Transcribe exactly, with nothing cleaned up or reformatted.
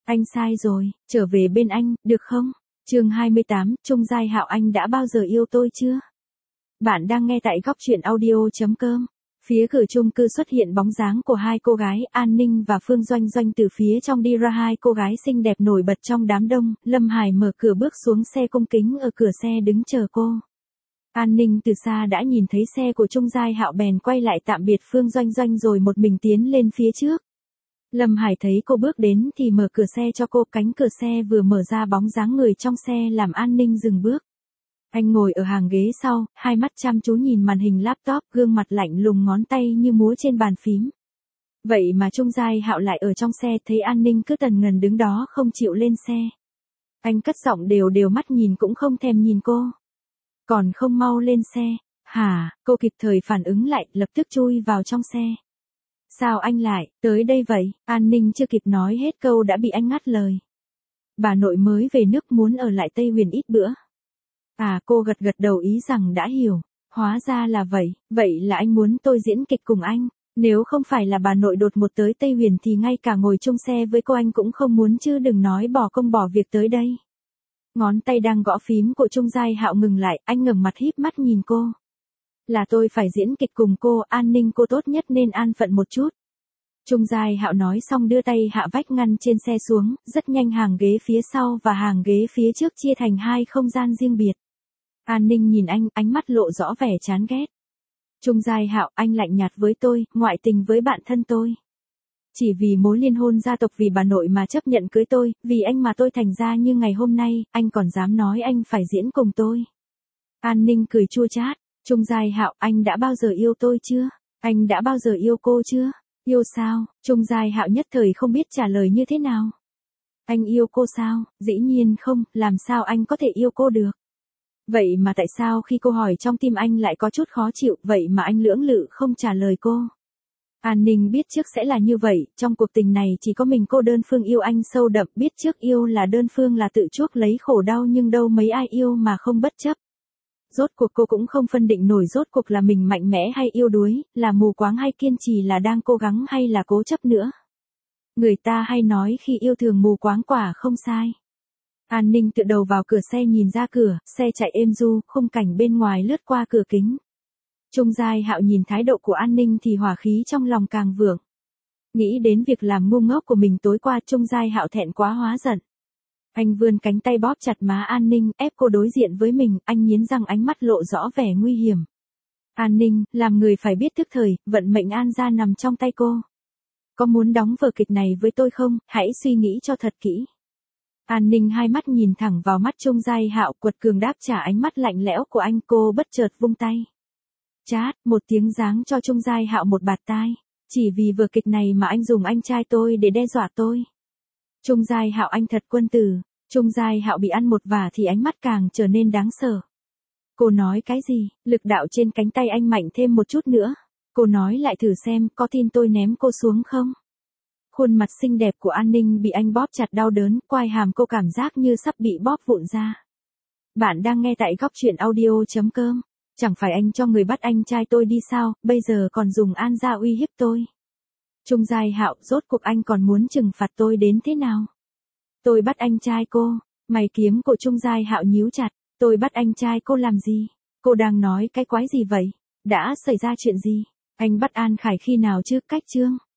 Anh sai rồi, trở về bên anh, được không? Chương hai mươi tám, Trung Giai Hạo, anh đã bao giờ yêu tôi chưa? Bạn đang nghe tại góc truyện audio.com. Phía cửa chung cư xuất hiện bóng dáng của hai cô gái, An Ninh và Phương Doanh Doanh, từ phía trong đi ra. Hai cô gái xinh đẹp nổi bật trong đám đông. Lâm Hải mở cửa bước xuống xe, cung kính ở cửa xe đứng chờ cô. An Ninh từ xa đã nhìn thấy xe của Trung Giai Hạo bèn quay lại tạm biệt Phương Doanh Doanh rồi một mình tiến lên phía trước. Lâm Hải thấy cô bước đến thì mở cửa xe cho cô, cánh cửa xe vừa mở ra bóng dáng người trong xe làm An Ninh dừng bước. Anh ngồi ở hàng ghế sau, hai mắt chăm chú nhìn màn hình laptop, gương mặt lạnh lùng, ngón tay như múa trên bàn phím. Vậy mà Trung Giai Hạo lại ở trong xe, thấy An Ninh cứ tần ngần đứng đó không chịu lên xe. Anh cất giọng đều đều, mắt nhìn cũng không thèm nhìn cô. Còn không mau lên xe, hả? Cô kịp thời phản ứng lại, lập tức chui vào trong xe. Sao anh lại tới đây vậy? An Ninh chưa kịp nói hết câu đã bị anh ngắt lời. Bà nội mới về nước muốn ở lại Tây Huyền ít bữa. À, cô gật gật đầu ý rằng đã hiểu. Hóa ra là vậy, vậy là anh muốn tôi diễn kịch cùng anh. Nếu không phải là bà nội đột một tới Tây Huyền thì ngay cả ngồi chung xe với cô anh cũng không muốn, chứ đừng nói bỏ công bỏ việc tới đây. Ngón tay đang gõ phím của Trung Giai Hạo ngừng lại, anh ngẩng mặt híp mắt nhìn cô. Là tôi phải diễn kịch cùng cô, An Ninh, cô tốt nhất nên an phận một chút. Trung Giai Hạo nói xong đưa tay hạ vách ngăn trên xe xuống, rất nhanh hàng ghế phía sau và hàng ghế phía trước chia thành hai không gian riêng biệt. An Ninh nhìn anh, ánh mắt lộ rõ vẻ chán ghét. Trung Giai Hạo, anh lạnh nhạt với tôi, ngoại tình với bạn thân tôi. Chỉ vì mối liên hôn gia tộc, vì bà nội mà chấp nhận cưới tôi, vì anh mà tôi thành ra như ngày hôm nay, anh còn dám nói anh phải diễn cùng tôi. An Ninh cười chua chát. Trung Giai Hạo, anh đã bao giờ yêu tôi chưa? Anh đã bao giờ yêu cô chưa? Yêu sao? Trung Giai Hạo nhất thời không biết trả lời như thế nào. Anh yêu cô sao? Dĩ nhiên không, làm sao anh có thể yêu cô được? Vậy mà tại sao khi cô hỏi trong tim anh lại có chút khó chịu, vậy mà anh lưỡng lự không trả lời cô? An Ninh biết trước sẽ là như vậy, trong cuộc tình này chỉ có mình cô đơn phương yêu anh sâu đậm, biết trước yêu là đơn phương, là tự chuốc lấy khổ đau, nhưng đâu mấy ai yêu mà không bất chấp. Rốt cuộc cô cũng không phân định nổi rốt cuộc là mình mạnh mẽ hay yếu đuối, là mù quáng hay kiên trì, là đang cố gắng hay là cố chấp nữa. Người ta hay nói khi yêu thường mù quáng quả không sai. An Ninh tựa đầu vào cửa xe nhìn ra cửa, xe chạy êm du, khung cảnh bên ngoài lướt qua cửa kính. Trung Giai Hạo nhìn thái độ của An Ninh thì hỏa khí trong lòng càng vượng. Nghĩ đến việc làm ngu ngốc của mình tối qua, Trung Giai Hạo thẹn quá hóa giận. Anh vươn cánh tay bóp chặt má An Ninh, ép cô đối diện với mình, anh nghiến răng, ánh mắt lộ rõ vẻ nguy hiểm. An Ninh, làm người phải biết thức thời, vận mệnh An gia nằm trong tay cô. Có muốn đóng vở kịch này với tôi không, hãy suy nghĩ cho thật kỹ. An Ninh hai mắt nhìn thẳng vào mắt Trung Giai Hạo, quật cường đáp trả ánh mắt lạnh lẽo của anh. Cô bất chợt vung tay. Chát, một tiếng giáng cho Trung Giai Hạo một bạt tai. Chỉ vì vở kịch này mà anh dùng anh trai tôi để đe dọa tôi. Trung Giai Hạo, anh thật quân tử. Trung Giai Hạo bị ăn một vả thì ánh mắt càng trở nên đáng sợ. Cô nói cái gì? Lực đạo trên cánh tay anh mạnh thêm một chút nữa. Cô nói lại thử xem, có tin tôi ném cô xuống không? Khuôn mặt xinh đẹp của An Ninh bị anh bóp chặt đau đớn, quai hàm cô cảm giác như sắp bị bóp vụn ra. Bạn đang nghe tại góc truyện audio.com. Chẳng phải anh cho người bắt anh trai tôi đi sao, bây giờ còn dùng An gia uy hiếp tôi. Trung Giai Hạo, rốt cuộc anh còn muốn trừng phạt tôi đến thế nào? Tôi bắt anh trai cô. Mày kiếm của Trung Giai Hạo nhíu chặt. Tôi bắt anh trai cô làm gì? Cô đang nói cái quái gì vậy? Đã xảy ra chuyện gì? Anh bắt An Khải khi nào chứ? Cách chương